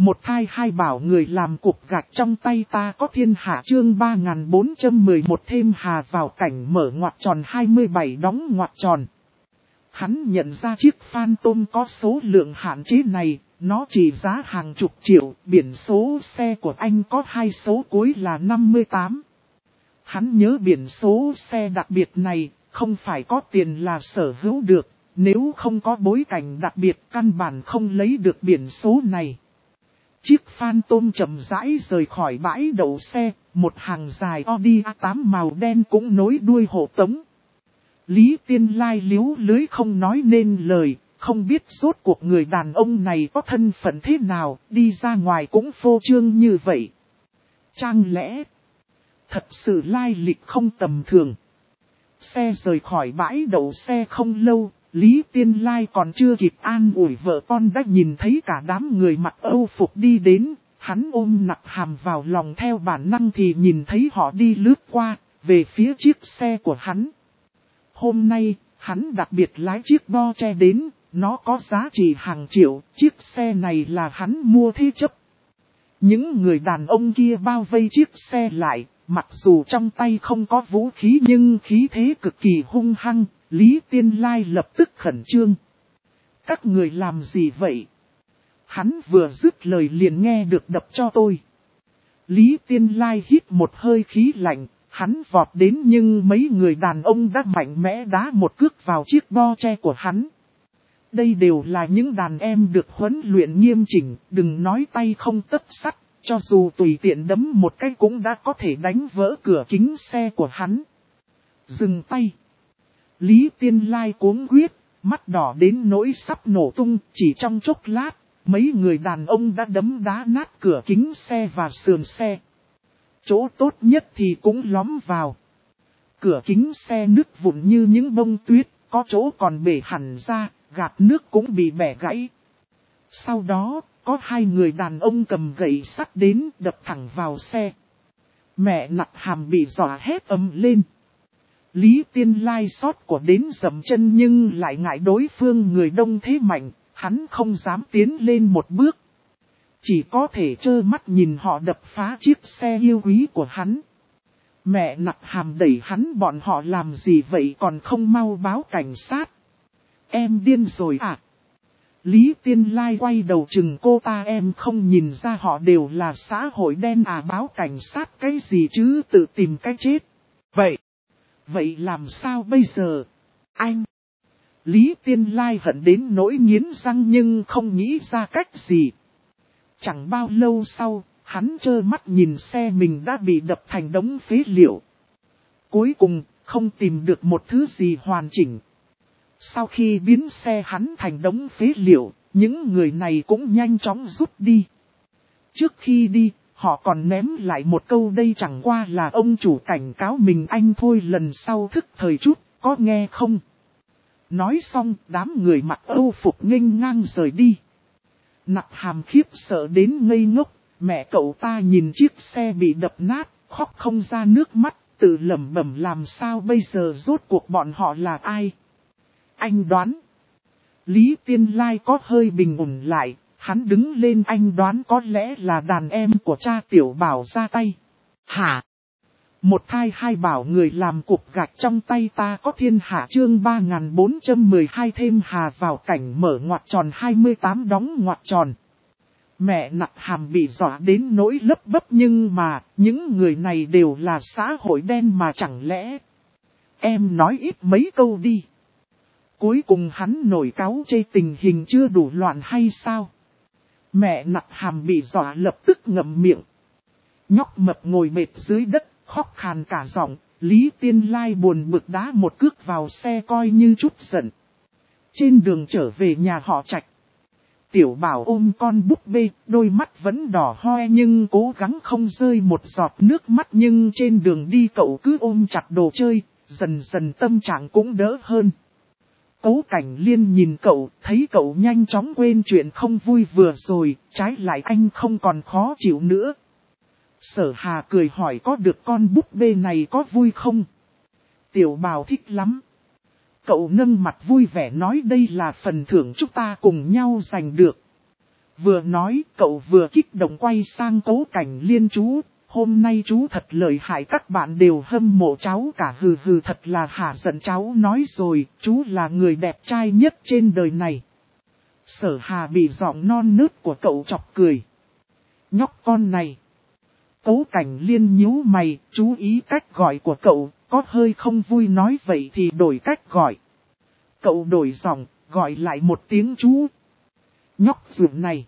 Một thai hai bảo người làm cục gạch trong tay ta có thiên hạ chương 3411 thêm hà vào cảnh mở ngoặc tròn 27 đóng ngoặc tròn. Hắn nhận ra chiếc Phantom có số lượng hạn chế này, nó chỉ giá hàng chục triệu, biển số xe của anh có hai số cuối là 58. Hắn nhớ biển số xe đặc biệt này, không phải có tiền là sở hữu được, nếu không có bối cảnh đặc biệt căn bản không lấy được biển số này. Chiếc Phantom chậm rãi rời khỏi bãi đậu xe, một hàng dài Audi A8 màu đen cũng nối đuôi hộ tống. Lý Tiên Lai liếu lưới không nói nên lời, không biết rốt cuộc người đàn ông này có thân phận thế nào, đi ra ngoài cũng phô trương như vậy. Chẳng lẽ, thật sự lai lịch không tầm thường. Xe rời khỏi bãi đậu xe không lâu, Lý Tiên Lai còn chưa kịp an ủi vợ con đã nhìn thấy cả đám người mặc Âu phục đi đến, hắn ôm Nặc Hàm vào lòng theo bản năng thì nhìn thấy họ đi lướt qua, về phía chiếc xe của hắn. Hôm nay, hắn đặc biệt lái chiếc Porsche đến, nó có giá trị hàng triệu, chiếc xe này là hắn mua thế chấp. Những người đàn ông kia bao vây chiếc xe lại, mặc dù trong tay không có vũ khí nhưng khí thế cực kỳ hung hăng, Lý Tiên Lai lập tức khẩn trương. Các người làm gì vậy? Hắn vừa dứt lời liền nghe được đập cho tôi. Lý Tiên Lai hít một hơi khí lạnh, hắn vọt đến nhưng mấy người đàn ông đã mạnh mẽ đá một cước vào chiếc Porsche của hắn. Đây đều là những đàn em được huấn luyện nghiêm chỉnh, đừng nói tay không tấc sắt, cho dù tùy tiện đấm một cái cũng đã có thể đánh vỡ cửa kính xe của hắn. Dừng tay. Lý Tiên Lai cuống quyết, mắt đỏ đến nỗi sắp nổ tung, chỉ trong chốc lát, mấy người đàn ông đã đấm đá nát cửa kính xe và sườn xe. Chỗ tốt nhất thì cũng lóm vào. Cửa kính xe nứt vụn như những bông tuyết, có chỗ còn bể hẳn ra, gạt nước cũng bị bẻ gãy. Sau đó, có hai người đàn ông cầm gậy sắt đến đập thẳng vào xe. Mẹ Nặc Hàm bị dọa hét ầm lên. Lý Tiên Lai sót của đến dầm chân nhưng lại ngại đối phương người đông thế mạnh, hắn không dám tiến lên một bước. Chỉ có thể trơ mắt nhìn họ đập phá chiếc xe yêu quý của hắn. Mẹ Nặc Hàm đẩy hắn bọn họ làm gì vậy còn không mau báo cảnh sát. Em điên rồi à? Lý Tiên Lai quay đầu chừng cô ta, em không nhìn ra họ đều là xã hội đen à, báo cảnh sát cái gì chứ, tự tìm cái chết. Vậy làm sao bây giờ? Anh! Lý Tiên Lai hận đến nỗi nghiến răng nhưng không nghĩ ra cách gì. Chẳng bao lâu sau, hắn trơ mắt nhìn xe mình đã bị đập thành đống phế liệu. Cuối cùng, không tìm được một thứ gì hoàn chỉnh. Sau khi biến xe hắn thành đống phế liệu, những người này cũng nhanh chóng rút đi. Trước khi đi, họ còn ném lại một câu, đây chẳng qua là ông chủ cảnh cáo mình anh thôi, lần sau thức thời chút, có nghe không? Nói xong, đám người mặc Âu phục nghênh ngang rời đi. Nặc Hàm khiếp sợ đến ngây ngốc, mẹ cậu ta nhìn chiếc xe bị đập nát, khóc không ra nước mắt, tự lẩm bẩm làm sao bây giờ, rốt cuộc bọn họ là ai? Anh đoán. Lý Tiên Lai có hơi bình ổn lại, hắn đứng lên, anh đoán có lẽ là đàn em của cha Tiểu Bảo ra tay. Hả? Một thai hai bảo người làm cục gạch trong tay ta có thiên hạ chương 3412 thêm hà vào cảnh mở ngoặc tròn 28 đóng ngoặc tròn. Mẹ Nặc Hàm bị dọa đến nỗi lấp bấp nhưng mà, những người này đều là xã hội đen mà chẳng lẽ. Em nói ít mấy câu đi. Cuối cùng hắn nổi cáu chê tình hình chưa đủ loạn hay sao? Mẹ Nặc Hàm bị dọa lập tức ngậm miệng. Nhóc mập ngồi mệt dưới đất, khóc khàn cả giọng. Lý Tiên Lai buồn bực đá một cước vào xe coi như chút giận. Trên đường trở về nhà họ Trạch, Tiểu Bảo ôm con búp bê, đôi mắt vẫn đỏ hoe nhưng cố gắng không rơi một giọt nước mắt, nhưng trên đường đi cậu cứ ôm chặt đồ chơi, dần dần tâm trạng cũng đỡ hơn. Cố Cảnh Liên nhìn cậu, thấy cậu nhanh chóng quên chuyện không vui vừa rồi, trái lại anh không còn khó chịu nữa. Sở Hà cười hỏi có được con búp bê này có vui không? Tiểu Bảo thích lắm. Cậu nâng mặt vui vẻ nói đây là phần thưởng chúng ta cùng nhau giành được. Vừa nói cậu vừa kích động quay sang Cố Cảnh Liên chú. Hôm nay chú thật lợi hại, các bạn đều hâm mộ cháu cả, hừ hừ, thật là hả giận, cháu nói rồi, chú là người đẹp trai nhất trên đời này. Sở Hà bị giọng non nớt của cậu chọc cười. Nhóc con này. Cố Cảnh Liên nhíu mày, chú ý cách gọi của cậu, có hơi không vui, nói vậy thì đổi cách gọi. Cậu đổi giọng, gọi lại một tiếng chú. Nhóc dường này.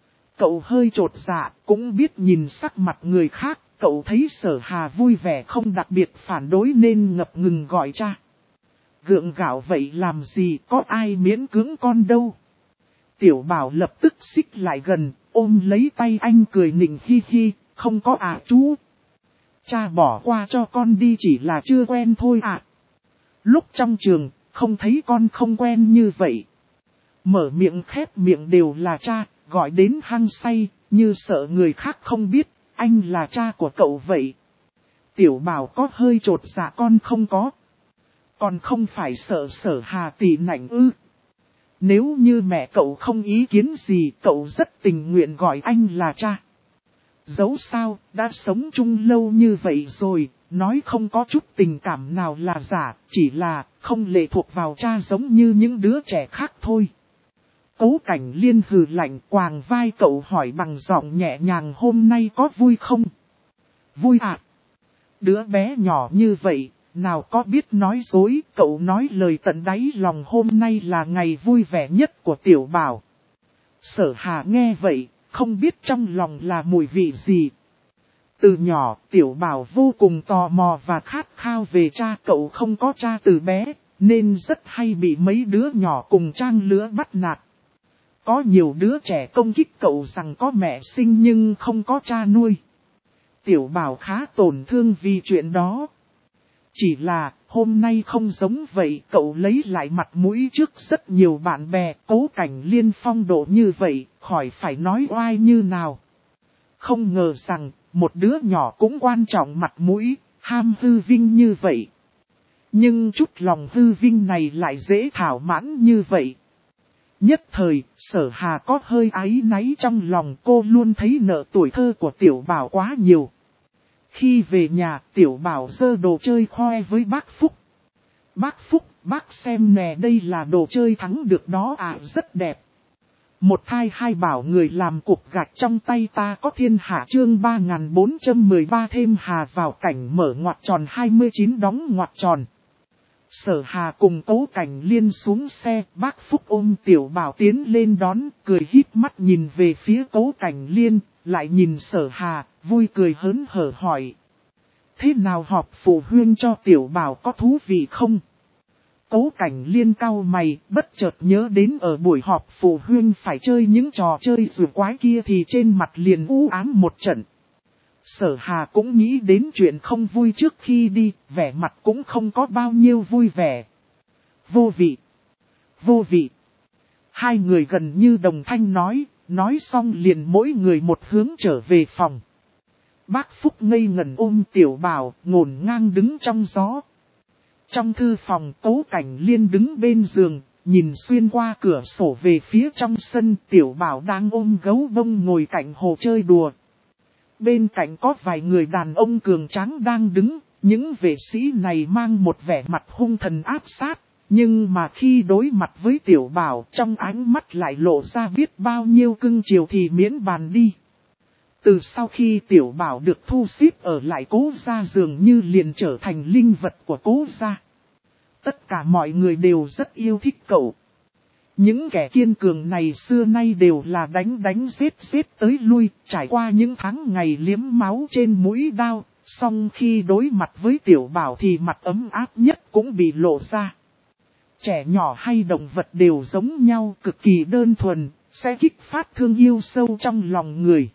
Cậu hơi trột dạ, cũng biết nhìn sắc mặt người khác, cậu thấy Sở Hà vui vẻ không đặc biệt phản đối nên ngập ngừng gọi cha. Gượng gạo vậy làm gì, có ai miễn cưỡng con đâu. Tiểu Bảo lập tức xích lại gần, ôm lấy tay anh cười nịnh hi hi, không có à chú. Cha bỏ qua cho con đi, chỉ là chưa quen thôi ạ. Lúc trong trường, không thấy con không quen như vậy. Mở miệng khép miệng đều là cha, gọi đến hăng say, như sợ người khác không biết, anh là cha của cậu vậy. Tiểu Bảo có hơi trột dạ, con không có. Còn không phải sợ Sở Hà tỉ nạnh ư. Nếu như mẹ cậu không ý kiến gì, cậu rất tình nguyện gọi anh là cha. Dẫu sao, đã sống chung lâu như vậy rồi, nói không có chút tình cảm nào là giả, chỉ là không lệ thuộc vào cha giống như những đứa trẻ khác thôi. Cố Cảnh Liên hừ lạnh, quàng vai cậu hỏi bằng giọng nhẹ nhàng, hôm nay có vui không? Vui ạ. Đứa bé nhỏ như vậy, nào có biết nói dối, cậu nói lời tận đáy lòng, hôm nay là ngày vui vẻ nhất của Tiểu Bảo. Sở Hà nghe vậy, không biết trong lòng là mùi vị gì. Từ nhỏ, Tiểu Bảo vô cùng tò mò và khát khao về cha, cậu không có cha từ bé, nên rất hay bị mấy đứa nhỏ cùng trang lứa bắt nạt. Có nhiều đứa trẻ công kích cậu rằng có mẹ sinh nhưng không có cha nuôi. Tiểu Bảo khá tổn thương vì chuyện đó. Chỉ là, hôm nay không giống vậy, cậu lấy lại mặt mũi trước rất nhiều bạn bè, Cố Cảnh Liên phong độ như vậy, khỏi phải nói oai như nào. Không ngờ rằng, một đứa nhỏ cũng quan trọng mặt mũi, ham hư vinh như vậy. Nhưng chút lòng hư vinh này lại dễ thảo mãn như vậy. Nhất thời, Sở Hà có hơi áy náy trong lòng, cô luôn thấy nợ tuổi thơ của Tiểu Bảo quá nhiều. Khi về nhà, Tiểu Bảo giơ đồ chơi khoe với bác Phúc. Bác Phúc, bác xem nè, đây là đồ chơi thắng được đó à, rất đẹp. Một thai hai bảo người làm cục gạch trong tay ta có thiên hạ, chương 3413 thêm Hà vào cảnh mở ngoặc tròn 29 đóng ngoặc tròn. Sở Hà cùng Cố Cảnh Liên xuống xe, bác Phúc ôm Tiểu Bảo tiến lên đón, cười híp mắt nhìn về phía Cố Cảnh Liên, lại nhìn Sở Hà, vui cười hớn hở hỏi. Thế nào, họp phụ huynh cho Tiểu Bảo có thú vị không? Cố Cảnh Liên cau mày, bất chợt nhớ đến ở buổi họp phụ huynh phải chơi những trò chơi rùa quái kia thì trên mặt liền u ám một trận. Sở Hà cũng nghĩ đến chuyện không vui trước khi đi, vẻ mặt cũng không có bao nhiêu vui vẻ. Vô vị. Vô vị. Hai người gần như đồng thanh nói xong liền mỗi người một hướng trở về phòng. Bác Phúc ngây ngẩn ôm Tiểu Bảo, ngổn ngang đứng trong gió. Trong thư phòng, Cố Cảnh Liên đứng bên giường, nhìn xuyên qua cửa sổ về phía trong sân, Tiểu Bảo đang ôm gấu bông ngồi cạnh hồ chơi đùa. Bên cạnh có vài người đàn ông cường tráng đang đứng, những vệ sĩ này mang một vẻ mặt hung thần áp sát, nhưng mà khi đối mặt với Tiểu Bảo, trong ánh mắt lại lộ ra biết bao nhiêu cưng chiều thì miễn bàn đi. Từ sau khi Tiểu Bảo được thu xếp ở lại Cố gia, dường như liền trở thành linh vật của Cố gia. Tất cả mọi người đều rất yêu thích cậu. Những kẻ kiên cường này xưa nay đều là đánh giết tới lui, trải qua những tháng ngày liếm máu trên mũi đao, song khi đối mặt với Tiểu Bảo thì mặt ấm áp nhất cũng bị lộ ra. Trẻ nhỏ hay động vật đều giống nhau, cực kỳ đơn thuần, sẽ kích phát thương yêu sâu trong lòng người.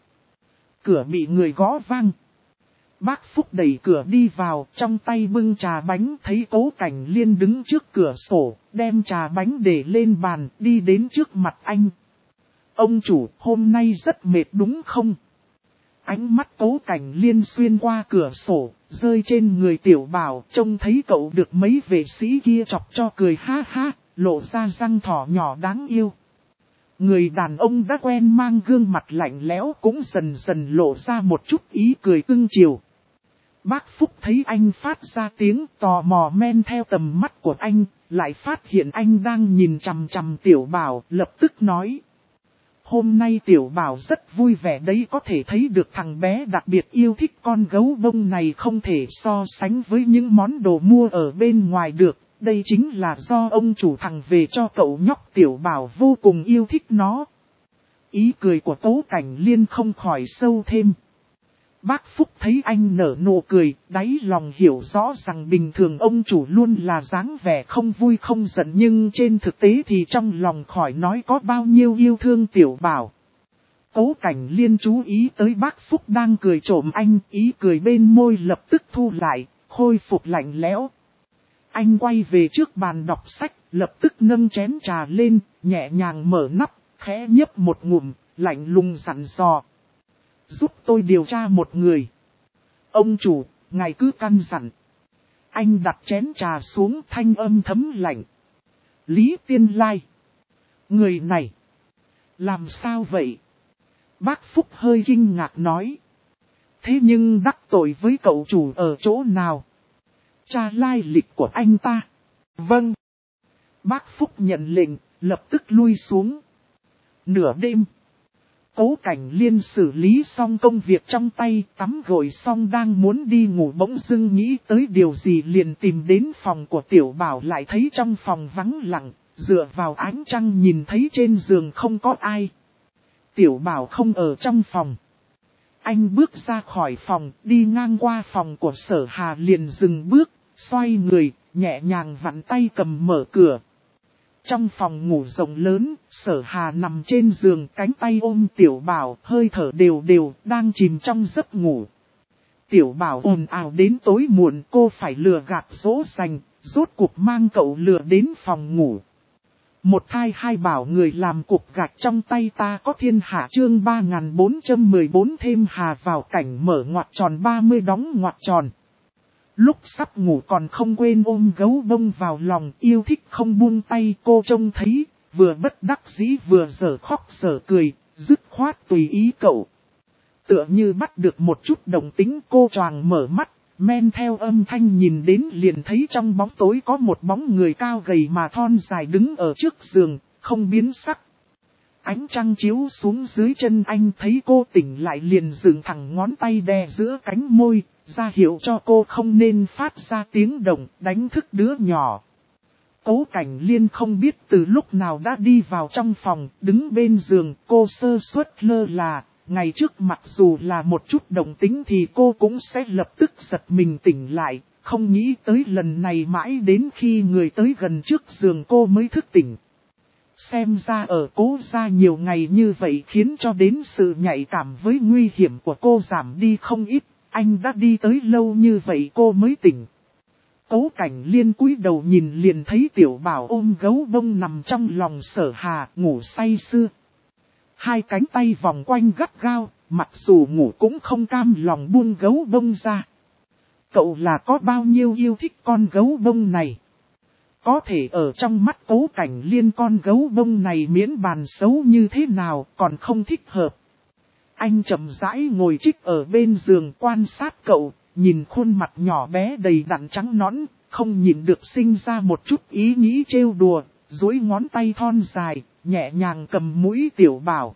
Cửa bị người gõ vang. Bác Phúc đẩy cửa đi vào, trong tay bưng trà bánh, thấy Cố Cảnh Liên đứng trước cửa sổ, đem trà bánh để lên bàn, đi đến trước mặt anh. Ông chủ, hôm nay rất mệt đúng không? Ánh mắt Cố Cảnh Liên xuyên qua cửa sổ, rơi trên người Tiểu Bảo, trông thấy cậu được mấy vệ sĩ kia chọc cho cười ha ha, lộ ra răng thỏ nhỏ đáng yêu. Người đàn ông đã quen mang gương mặt lạnh lẽo cũng dần dần lộ ra một chút ý cười cưng chiều. Bác Phúc thấy anh phát ra tiếng tò mò men theo tầm mắt của anh, lại phát hiện anh đang nhìn chằm chằm Tiểu Bảo, lập tức nói. Hôm nay Tiểu Bảo rất vui vẻ đấy, có thể thấy được thằng bé đặc biệt yêu thích con gấu bông này, không thể so sánh với những món đồ mua ở bên ngoài được. Đây chính là do ông chủ thằng về cho cậu nhóc. Tiểu Bảo vô cùng yêu thích nó. Ý cười của Tố Cảnh Liên không khỏi sâu thêm. Bác Phúc thấy anh nở nụ cười, đáy lòng hiểu rõ rằng bình thường ông chủ luôn là dáng vẻ không vui không giận, nhưng trên thực tế thì trong lòng khỏi nói có bao nhiêu yêu thương Tiểu Bảo. Tố Cảnh Liên chú ý tới bác Phúc đang cười trộm anh, ý cười bên môi lập tức thu lại, khôi phục lạnh lẽo. Anh quay về trước bàn đọc sách, lập tức nâng chén trà lên, nhẹ nhàng mở nắp, khẽ nhấp một ngụm, lạnh lùng dặn dò. Giúp tôi điều tra một người. Ông chủ, ngài cứ căn dặn. Anh đặt chén trà xuống, thanh âm thấm lạnh. Lý Tiên Lai. Người này. Làm sao vậy? Bác Phúc hơi kinh ngạc nói. Thế nhưng đắc tội với cậu chủ ở chỗ nào? Tra lai lịch của anh ta. Vâng. Bác Phúc nhận lệnh, lập tức lui xuống. Nửa đêm. Tố Cảnh Liên xử lý xong công việc trong tay, tắm gội xong đang muốn đi ngủ, bỗng dưng nghĩ tới điều gì liền tìm đến phòng của Tiểu Bảo, lại thấy trong phòng vắng lặng, dựa vào ánh trăng nhìn thấy trên giường không có ai. Tiểu Bảo không ở trong phòng. Anh bước ra khỏi phòng, đi ngang qua phòng của Sở Hà liền dừng bước, xoay người, nhẹ nhàng vặn tay cầm mở cửa. Trong phòng ngủ rộng lớn, Sở Hà nằm trên giường, cánh tay ôm Tiểu Bảo, hơi thở đều đều, đang chìm trong giấc ngủ. Tiểu Bảo ồn ào đến tối muộn, cô phải lừa gạt dỗ dành, rốt cuộc mang cậu lừa đến phòng ngủ. Một thai hai bảo người làm cục gạch trong tay ta có thiên hạ, chương 3414 thêm hà vào cảnh mở ngoặc tròn 30 đóng ngoặc tròn. Lúc sắp ngủ còn không quên ôm gấu bông vào lòng, yêu thích không buông tay. Cô trông thấy, vừa bất đắc dĩ vừa dở khóc dở cười, dứt khoát tùy ý cậu. Tựa như bắt được một chút đồng tính, cô choàng mở mắt, men theo âm thanh nhìn đến liền thấy trong bóng tối có một bóng người cao gầy mà thon dài đứng ở trước giường, không biến sắc. Ánh trăng chiếu xuống dưới chân anh, thấy cô tỉnh lại liền dựng thẳng ngón tay đè giữa cánh môi, ra hiệu cho cô không nên phát ra tiếng động, đánh thức đứa nhỏ. Tố Cảnh Liên không biết từ lúc nào đã đi vào trong phòng, đứng bên giường, cô sơ suất lơ là. Ngày trước mặc dù là một chút động tính thì cô cũng sẽ lập tức giật mình tỉnh lại, không nghĩ tới lần này mãi đến khi người tới gần trước giường cô mới thức tỉnh. Xem ra ở Cố gia nhiều ngày như vậy khiến cho đến sự nhạy cảm với nguy hiểm của cô giảm đi không ít, anh đã đi tới lâu như vậy cô mới tỉnh. Tố Cảnh Liên cúi đầu nhìn liền thấy Tiểu Bảo ôm gấu bông nằm trong lòng Sở Hà, ngủ say sưa. Hai cánh tay vòng quanh gắt gao, mặc dù ngủ cũng không cam lòng buông gấu bông ra. Cậu là có bao nhiêu yêu thích con gấu bông này? Có thể ở trong mắt Tố Cảnh Liên con gấu bông này miễn bàn xấu như thế nào còn không thích hợp. Anh chậm rãi ngồi trích ở bên giường quan sát cậu, nhìn khuôn mặt nhỏ bé đầy đặn trắng nõn, không nhịn được sinh ra một chút ý nghĩ trêu đùa, duỗi ngón tay thon dài, nhẹ nhàng cầm mũi Tiểu Bảo.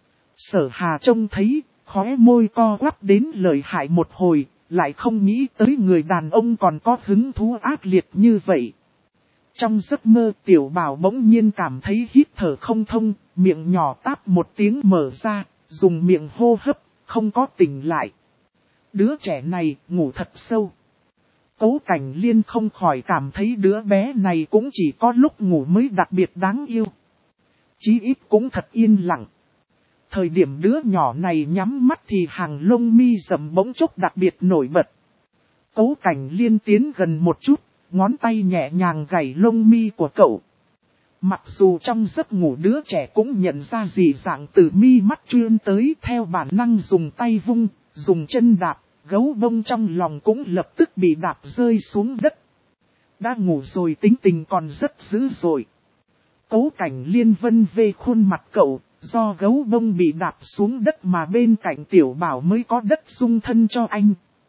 Sở Hà trông thấy, khóe môi co quắp đến lợi hại một hồi, lại không nghĩ tới người đàn ông còn có hứng thú ác liệt như vậy. Trong giấc mơ Tiểu Bảo bỗng nhiên cảm thấy hít thở không thông, miệng nhỏ táp một tiếng mở ra, dùng miệng hô hấp, không có tỉnh lại. Đứa trẻ này ngủ thật sâu. Tố Cảnh Liên không khỏi cảm thấy đứa bé này cũng chỉ có lúc ngủ mới đặc biệt đáng yêu. Chí ít cũng thật yên lặng. Thời điểm đứa nhỏ này nhắm mắt thì hàng lông mi rậm bỗng chốc đặc biệt nổi bật. Tố Cảnh Liên tiến gần một chút, ngón tay nhẹ nhàng gảy lông mi của cậu. Mặc dù trong giấc ngủ đứa trẻ cũng nhận ra dị dạng từ mi mắt chuyên tới, theo bản năng dùng tay vung, dùng chân đạp, gấu bông trong lòng cũng lập tức bị đạp rơi xuống đất. Đã ngủ rồi tính tình còn rất dữ dội. Cố Cảnh Liên vân về khuôn mặt cậu, do gấu bông bị đạp xuống đất mà bên cạnh Tiểu Bảo mới có đất dung thân cho anh.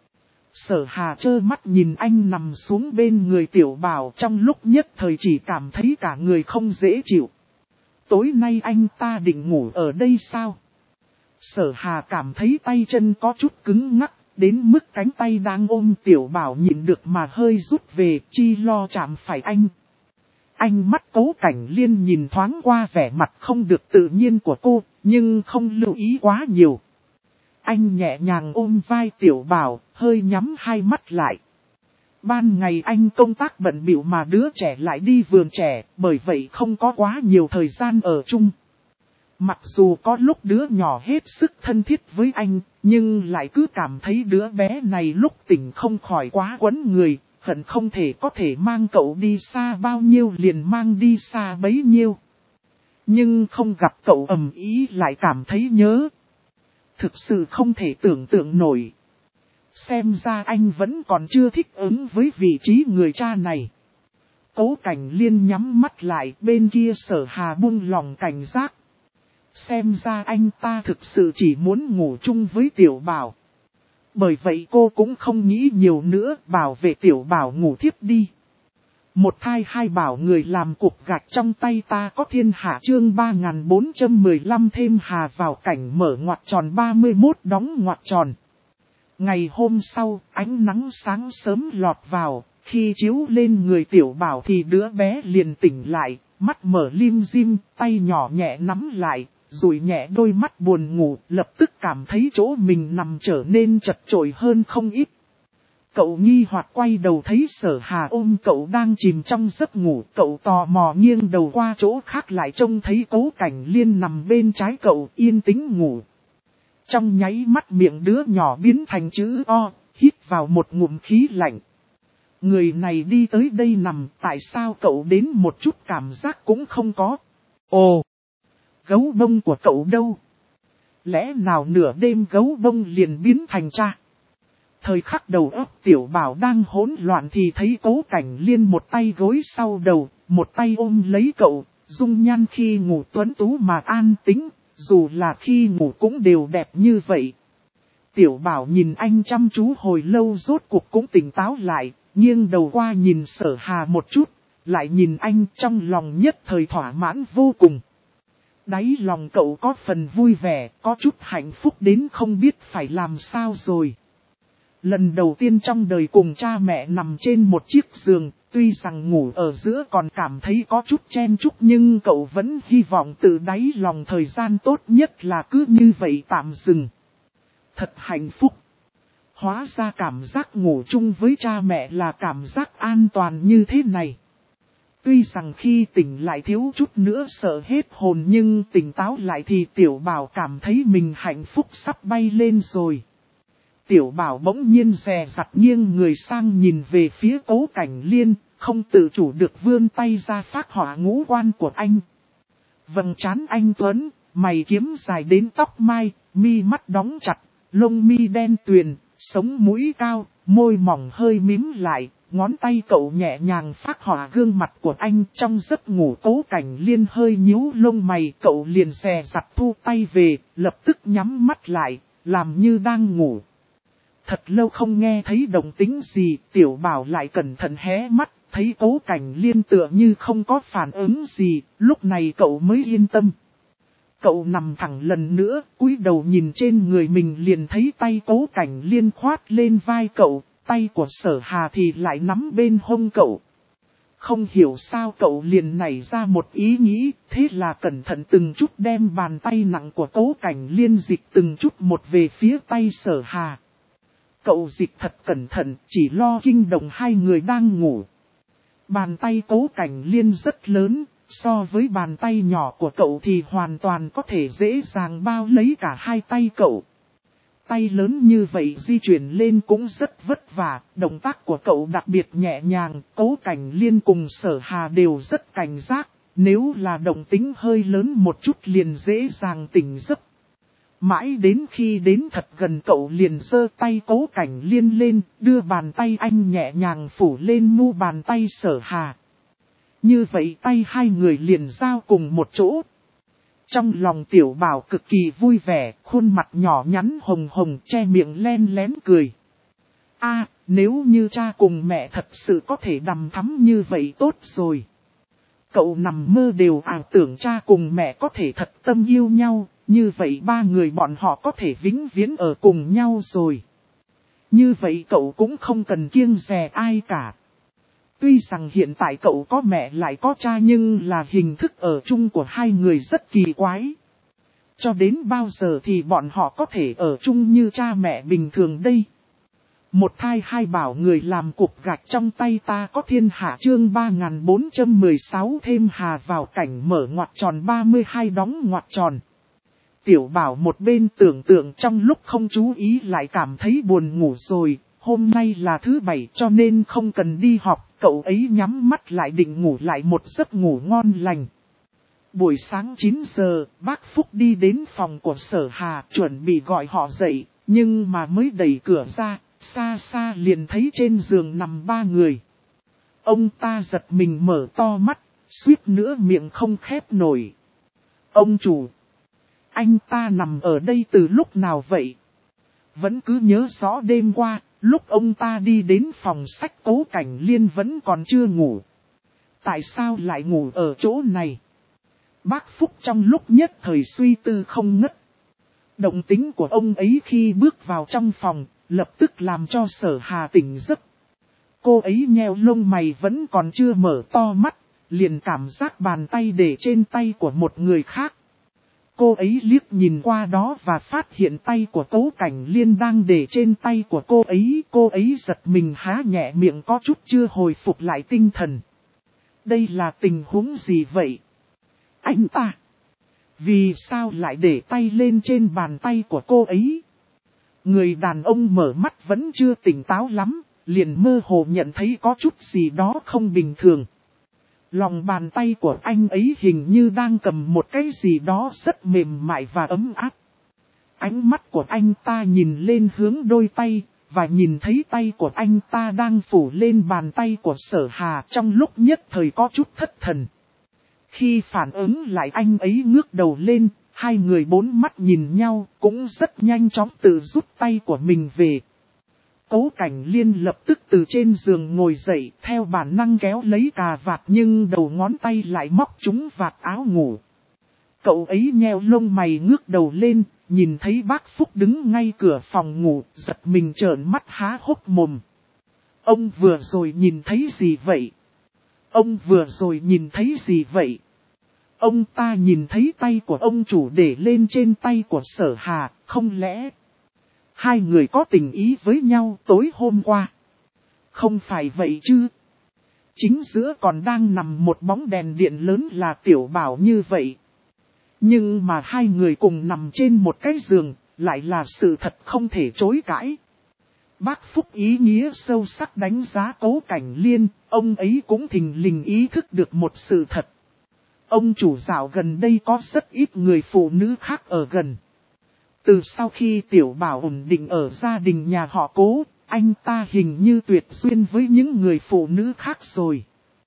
Sở Hà trơ mắt nhìn anh nằm xuống bên người Tiểu Bảo, trong lúc nhất thời chỉ cảm thấy cả người không dễ chịu. Tối nay anh ta định ngủ ở đây sao? Sở Hà cảm thấy tay chân có chút cứng ngắc, đến mức cánh tay đang ôm Tiểu Bảo nhịn được mà hơi rút về, chi lo chạm phải anh. Ánh mắt Cố Cảnh Liên nhìn thoáng qua vẻ mặt không được tự nhiên của cô, nhưng không lưu ý quá nhiều. Anh nhẹ nhàng ôm vai Tiểu Bảo, hơi nhắm hai mắt lại. Ban ngày anh công tác bận bịu mà đứa trẻ lại đi vườn trẻ, bởi vậy không có quá nhiều thời gian ở chung. Mặc dù có lúc đứa nhỏ hết sức thân thiết với anh, nhưng lại cứ cảm thấy đứa bé này lúc tỉnh không khỏi quá quấn người, hận không thể có thể mang cậu đi xa bao nhiêu liền mang đi xa bấy nhiêu. Nhưng không gặp cậu ầm ý lại cảm thấy nhớ. Thực sự không thể tưởng tượng nổi. Xem ra anh vẫn còn chưa thích ứng với vị trí người cha này. Cố Cảnh Liên nhắm mắt lại, bên kia Sở Hà buông lòng cảnh giác. Xem ra anh ta thực sự chỉ muốn ngủ chung với Tiểu Bảo. Bởi vậy cô cũng không nghĩ nhiều nữa, bảo vệ Tiểu Bảo ngủ thiếp đi. Một thai hai bảo người làm cục gạch trong tay ta có thiên hạ chương 3415 thêm hà vào cảnh mở ngoặc tròn 31 đóng ngoặc tròn. Ngày hôm sau, ánh nắng sáng sớm lọt vào, khi chiếu lên người Tiểu Bảo thì đứa bé liền tỉnh lại, mắt mở lim dim, tay nhỏ nhẹ nắm lại, dụi nhẹ đôi mắt buồn ngủ, lập tức cảm thấy chỗ mình nằm trở nên chật chội hơn không ít. Cậu nghi hoặc quay đầu thấy Sở Hà ôm cậu đang chìm trong giấc ngủ, cậu tò mò nghiêng đầu qua chỗ khác lại trông thấy Cố Cảnh Liên nằm bên trái cậu yên tĩnh ngủ. Trong nháy mắt miệng đứa nhỏ biến thành chữ O, hít vào một ngụm khí lạnh. Người này đi tới đây nằm, tại sao cậu đến một chút cảm giác cũng không có? Ồ! Gấu bông của cậu đâu? Lẽ nào nửa đêm gấu bông liền biến thành cha? Thời khắc đầu óc Tiểu Bảo đang hỗn loạn thì thấy Cố Cảnh Liên một tay gối sau đầu, một tay ôm lấy cậu, dung nhan khi ngủ tuấn tú mà an tĩnh, dù là khi ngủ cũng đều đẹp như vậy. Tiểu Bảo nhìn anh chăm chú hồi lâu rốt cuộc cũng tỉnh táo lại, nghiêng đầu qua nhìn Sở Hà một chút, lại nhìn anh trong lòng nhất thời thỏa mãn vô cùng. Đáy lòng cậu có phần vui vẻ, có chút hạnh phúc đến không biết phải làm sao rồi. Lần đầu tiên trong đời cùng cha mẹ nằm trên một chiếc giường, tuy rằng ngủ ở giữa còn cảm thấy có chút chen chúc nhưng cậu vẫn hy vọng từ đáy lòng thời gian tốt nhất là cứ như vậy tạm dừng. Thật hạnh phúc. Hóa ra cảm giác ngủ chung với cha mẹ là cảm giác an toàn như thế này. Tuy rằng khi tỉnh lại thiếu chút nữa sợ hết hồn nhưng tỉnh táo lại thì Tiểu Bảo cảm thấy mình hạnh phúc sắp bay lên rồi. Tiểu Bảo bỗng nhiên dè dặt nghiêng người sang nhìn về phía Cố Cảnh Liên, không tự chủ được vươn tay ra phác họa ngũ quan của anh. Vầng trán anh tuấn, mày kiếm dài đến tóc mai, mi mắt đóng chặt, lông mi đen tuyền, sống mũi cao, môi mỏng hơi mím lại, ngón tay cậu nhẹ nhàng phác họa gương mặt của anh. Trong giấc ngủ Cố Cảnh Liên hơi nhíu lông mày, cậu liền dè dặt thu tay về, lập tức nhắm mắt lại, làm như đang ngủ. Thật lâu không nghe thấy động tĩnh gì, Tiểu Bảo lại cẩn thận hé mắt, thấy Cố Cảnh Liên tựa như không có phản ứng gì, lúc này cậu mới yên tâm. Cậu nằm thẳng lần nữa, cúi đầu nhìn trên người mình liền thấy tay Cố Cảnh Liên khoát lên vai cậu, tay của Sở Hà thì lại nắm bên hông cậu. Không hiểu sao cậu liền nảy ra một ý nghĩ, thế là cẩn thận từng chút đem bàn tay nặng của Cố Cảnh Liên dịch từng chút một về phía tay Sở Hà. Cậu dịch thật cẩn thận, chỉ lo kinh động hai người đang ngủ. Bàn tay Cố Cảnh Liên rất lớn, so với bàn tay nhỏ của cậu thì hoàn toàn có thể dễ dàng bao lấy cả hai tay cậu. Tay lớn như vậy di chuyển lên cũng rất vất vả, động tác của cậu đặc biệt nhẹ nhàng, Cố Cảnh Liên cùng Sở Hà đều rất cảnh giác, nếu là động tính hơi lớn một chút liền dễ dàng tỉnh giấc. Mãi đến khi đến thật gần cậu liền giơ tay Cố Cảnh Liên lên, đưa bàn tay anh nhẹ nhàng phủ lên mu bàn tay Sở Hà. Như vậy tay hai người liền giao cùng một chỗ. Trong lòng Tiểu Bảo cực kỳ vui vẻ, khuôn mặt nhỏ nhắn hồng hồng che miệng len lén cười. Nếu như cha cùng mẹ thật sự có thể đằm thắm như vậy tốt rồi. Cậu nằm mơ đều ảo tưởng cha cùng mẹ có thể thật tâm yêu nhau, như vậy ba người bọn họ có thể vĩnh viễn ở cùng nhau rồi. Như vậy cậu cũng không cần kiêng dè ai cả. Tuy rằng hiện tại cậu có mẹ lại có cha nhưng là hình thức ở chung của hai người rất kỳ quái. Cho đến bao giờ thì bọn họ có thể ở chung như cha mẹ bình thường đây? Một thai hai bảo người làm cục gạch trong tay ta có thiên hạ chương 3416 thêm hà vào cảnh mở ngoặc tròn 32 đóng ngoặc tròn. Tiểu Bảo một bên tưởng tượng trong lúc không chú ý lại cảm thấy buồn ngủ rồi, hôm nay là thứ bảy cho nên không cần đi học, cậu ấy nhắm mắt lại định ngủ lại một giấc ngủ ngon lành. Buổi sáng 9 giờ, bác Phúc đi đến phòng của Sở Hà chuẩn bị gọi họ dậy, nhưng mà mới đẩy cửa ra, xa xa liền thấy trên giường nằm ba người. Ông ta giật mình mở to mắt, suýt nữa miệng không khép nổi. Ông chủ! Anh ta nằm ở đây từ lúc nào vậy? Vẫn cứ nhớ rõ đêm qua, lúc ông ta đi đến phòng sách Cố Cảnh Liên vẫn còn chưa ngủ. Tại sao lại ngủ ở chỗ này? Bác Phúc trong lúc nhất thời suy tư không ngất. Động tính của ông ấy khi bước vào trong phòng, lập tức làm cho Sở Hà tỉnh giấc. Cô ấy nheo lông mày vẫn còn chưa mở to mắt, liền cảm giác bàn tay để trên tay của một người khác. Cô ấy liếc nhìn qua đó và phát hiện tay của Cố Cảnh Liên đang để trên tay của cô ấy giật mình há nhẹ miệng có chút chưa hồi phục lại tinh thần. Đây là tình huống gì vậy? Anh ta! Vì sao lại để tay lên trên bàn tay của cô ấy? Người đàn ông mở mắt vẫn chưa tỉnh táo lắm, liền mơ hồ nhận thấy có chút gì đó không bình thường. Lòng bàn tay của anh ấy hình như đang cầm một cái gì đó rất mềm mại và ấm áp. Ánh mắt của anh ta nhìn lên hướng đôi tay, và nhìn thấy tay của anh ta đang phủ lên bàn tay của Sở Hà trong lúc nhất thời có chút thất thần. Khi phản ứng lại anh ấy ngước đầu lên, hai người bốn mắt nhìn nhau cũng rất nhanh chóng tự rút tay của mình về. Cố Cảnh Liên lập tức từ trên giường ngồi dậy, theo bản năng kéo lấy cà vạt nhưng đầu ngón tay lại móc trúng vạt áo ngủ. Cậu ấy nheo lông mày ngước đầu lên, nhìn thấy bác Phúc đứng ngay cửa phòng ngủ, giật mình trợn mắt há hốc mồm. Ông vừa rồi nhìn thấy gì vậy? Ông vừa rồi nhìn thấy gì vậy? Ông ta nhìn thấy tay của ông chủ để lên trên tay của Sở Hà, không lẽ hai người có tình ý với nhau tối hôm qua? Không phải vậy chứ? Chính giữa còn đang nằm một bóng đèn điện lớn là Tiểu Bảo như vậy. Nhưng mà hai người cùng nằm trên một cái giường, lại là sự thật không thể chối cãi. Bác Phúc ý nghĩa sâu sắc đánh giá Cố Cảnh Liên, ông ấy cũng thình lình ý thức được một sự thật. Ông chủ dạo gần đây có rất ít người phụ nữ khác ở gần. Từ sau khi Tiểu Bảo ổn định ở gia đình nhà họ Cố, anh ta hình như tuyệt duyên với những người phụ nữ khác rồi.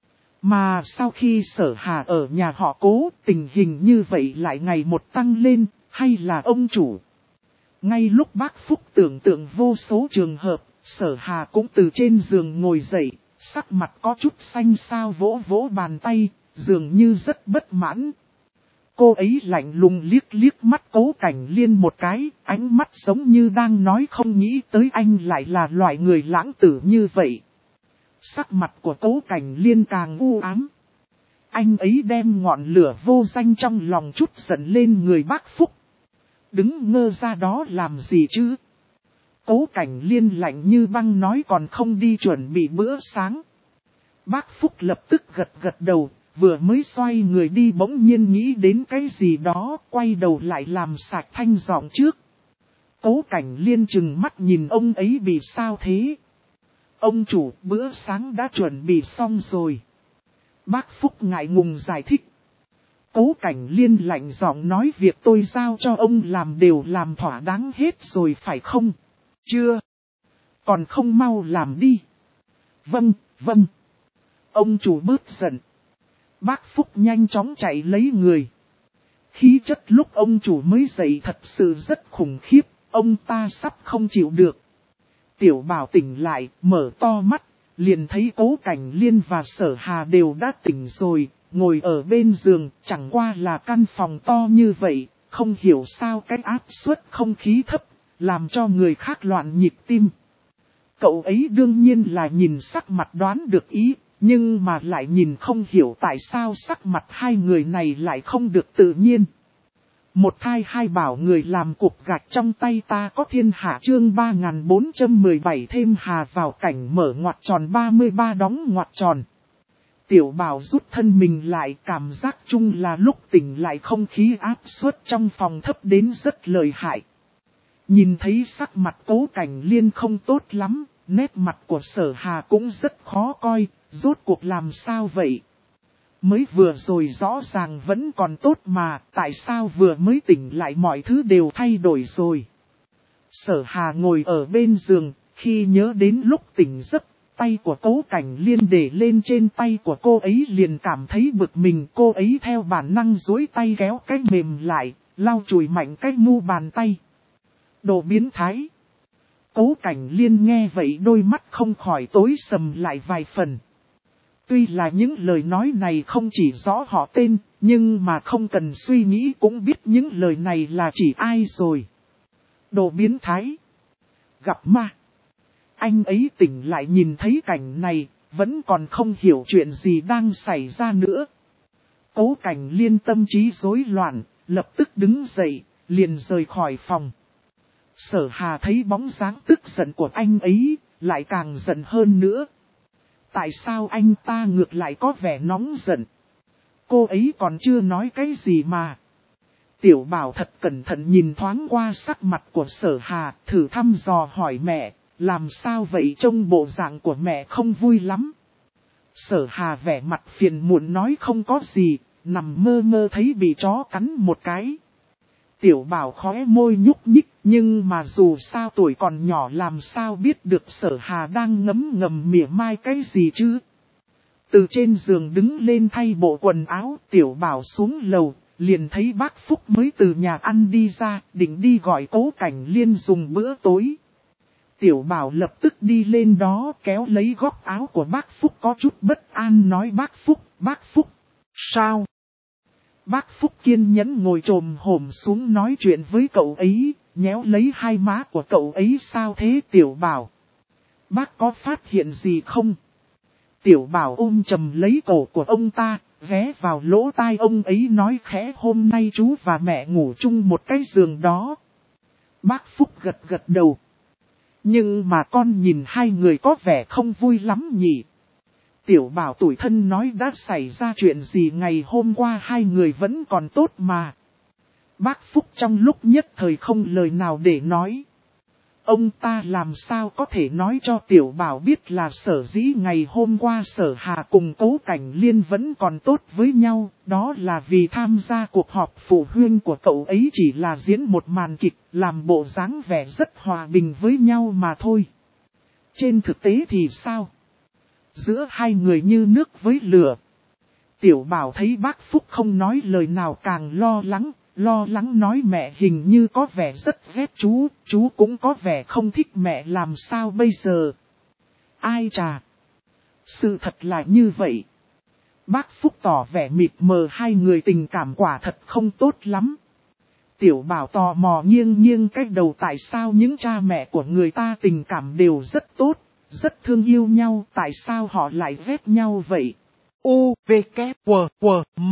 Mà sau khi Sở Hà ở nhà họ Cố, tình hình như vậy lại ngày một tăng lên, hay là ông chủ? Ngay lúc bác Phúc tưởng tượng vô số trường hợp, Sở Hà cũng từ trên giường ngồi dậy, sắc mặt có chút xanh xao vỗ vỗ bàn tay, dường như rất bất mãn. Cô ấy lạnh lùng liếc liếc mắt Cố Cảnh Liên một cái, ánh mắt giống như đang nói không nghĩ tới anh lại là loại người lãng tử như vậy. Sắc mặt của Cố Cảnh Liên càng u ám. Anh ấy đem ngọn lửa vô danh trong lòng chút giận lên người bác Phúc. Đứng ngơ ra đó làm gì chứ? Cố Cảnh Liên lạnh như băng nói còn không đi chuẩn bị bữa sáng. Bác Phúc lập tức gật gật đầu, vừa mới xoay người đi bỗng nhiên nghĩ đến cái gì đó, quay đầu lại làm sạch thanh giọng trước. Cố Cảnh Liên trừng mắt nhìn ông ấy bị sao thế? Ông chủ, bữa sáng đã chuẩn bị xong rồi. Bác Phúc ngại ngùng giải thích. Cố Cảnh Liên lạnh giọng nói việc tôi giao cho ông làm đều làm thỏa đáng hết rồi phải không? Chưa. Còn không mau làm đi. Vâng, vâng. Ông chủ bớt giận. Bác Phúc nhanh chóng chạy lấy người. Khí chất lúc ông chủ mới dậy thật sự rất khủng khiếp, ông ta sắp không chịu được. Tiểu Bảo tỉnh lại, mở to mắt, liền thấy Cố Cảnh Liên và Sở Hà đều đã tỉnh rồi, ngồi ở bên giường, chẳng qua là căn phòng to như vậy, không hiểu sao cái áp suất không khí thấp, làm cho người khác loạn nhịp tim. Cậu ấy đương nhiên là nhìn sắc mặt đoán được ý, nhưng mà lại nhìn không hiểu tại sao sắc mặt hai người này lại không được tự nhiên. Một thai hai bảo người làm cục gạch trong tay ta có thiên hạ chương 3417 thêm hà vào cảnh mở ngoặc tròn 33 đóng ngoặc tròn. Tiểu Bảo rút thân mình lại, cảm giác chung là lúc tỉnh lại không khí áp suất trong phòng thấp đến rất lợi hại. Nhìn thấy sắc mặt Cố Cảnh Liên không tốt lắm, nét mặt của Sở Hà cũng rất khó coi, rốt cuộc làm sao vậy? Mới vừa rồi rõ ràng vẫn còn tốt mà, tại sao vừa mới tỉnh lại mọi thứ đều thay đổi rồi? Sở Hà ngồi ở bên giường, khi nhớ đến lúc tỉnh giấc, tay của Cố Cảnh Liên để lên trên tay của cô ấy liền cảm thấy bực mình. Cô ấy theo bản năng duỗi tay kéo cái mềm lại, lau chùi mạnh cái mu bàn tay. Đồ biến thái! Cố Cảnh Liên nghe vậy đôi mắt không khỏi tối sầm lại vài phần. Tuy là những lời nói này không chỉ rõ họ tên, nhưng mà không cần suy nghĩ cũng biết những lời này là chỉ ai rồi. Đồ biến thái! Gặp ma! Anh ấy tỉnh lại nhìn thấy cảnh này, vẫn còn không hiểu chuyện gì đang xảy ra nữa. Cố Cảnh Liên tâm trí rối loạn, lập tức đứng dậy, liền rời khỏi phòng. Sở Hà thấy bóng dáng tức giận của anh ấy, lại càng giận hơn nữa. Tại sao anh ta ngược lại có vẻ nóng giận? Cô ấy còn chưa nói cái gì mà. Tiểu Bảo thật cẩn thận nhìn thoáng qua sắc mặt của Sở Hà, thử thăm dò hỏi mẹ, làm sao vậy, trông bộ dạng của mẹ không vui lắm. Sở Hà vẻ mặt phiền muộn nói không có gì, nằm mơ mơ thấy bị chó cắn một cái. Tiểu Bảo khóe môi nhúc nhích, nhưng mà dù sao tuổi còn nhỏ làm sao biết được Sở Hà đang ngấm ngầm mỉa mai cái gì chứ. Từ trên giường đứng lên thay bộ quần áo, Tiểu Bảo xuống lầu, liền thấy bác Phúc mới từ nhà ăn đi ra, định đi gọi Cố Cảnh Liên dùng bữa tối. Tiểu Bảo lập tức đi lên đó kéo lấy góc áo của bác Phúc có chút bất an nói bác Phúc, sao? Bác Phúc kiên nhẫn ngồi chồm hổm xuống nói chuyện với cậu ấy, nhéo lấy hai má của cậu ấy sao thế Tiểu Bảo? Bác có phát hiện gì không? Tiểu Bảo ôm chầm lấy cổ của ông ta, ghé vào lỗ tai ông ấy nói khẽ hôm nay chú và mẹ ngủ chung một cái giường đó. Bác Phúc gật gật đầu. Nhưng mà con nhìn hai người có vẻ không vui lắm nhỉ? Tiểu Bảo tủi thân nói đã xảy ra chuyện gì ngày hôm qua hai người vẫn còn tốt mà. Bác Phúc trong lúc nhất thời không lời nào để nói. Ông ta làm sao có thể nói cho Tiểu Bảo biết là sở dĩ ngày hôm qua Sở Hà cùng Cố Cảnh Liên vẫn còn tốt với nhau, đó là vì tham gia cuộc họp phụ huynh của cậu ấy chỉ là diễn một màn kịch, làm bộ dáng vẻ rất hòa bình với nhau mà thôi. Trên thực tế thì sao? Giữa hai người như nước với lửa. Tiểu Bảo thấy bác Phúc không nói lời nào càng lo lắng nói mẹ hình như có vẻ rất ghét chú cũng có vẻ không thích mẹ làm sao bây giờ. Ai chà? Sự thật là như vậy. Bác Phúc tỏ vẻ mịt mờ hai người tình cảm quả thật không tốt lắm. Tiểu Bảo tò mò nghiêng cái đầu tại sao những cha mẹ của người ta tình cảm đều rất tốt, rất thương yêu nhau, tại sao họ lại ghét nhau vậy? U, V, K, W, M.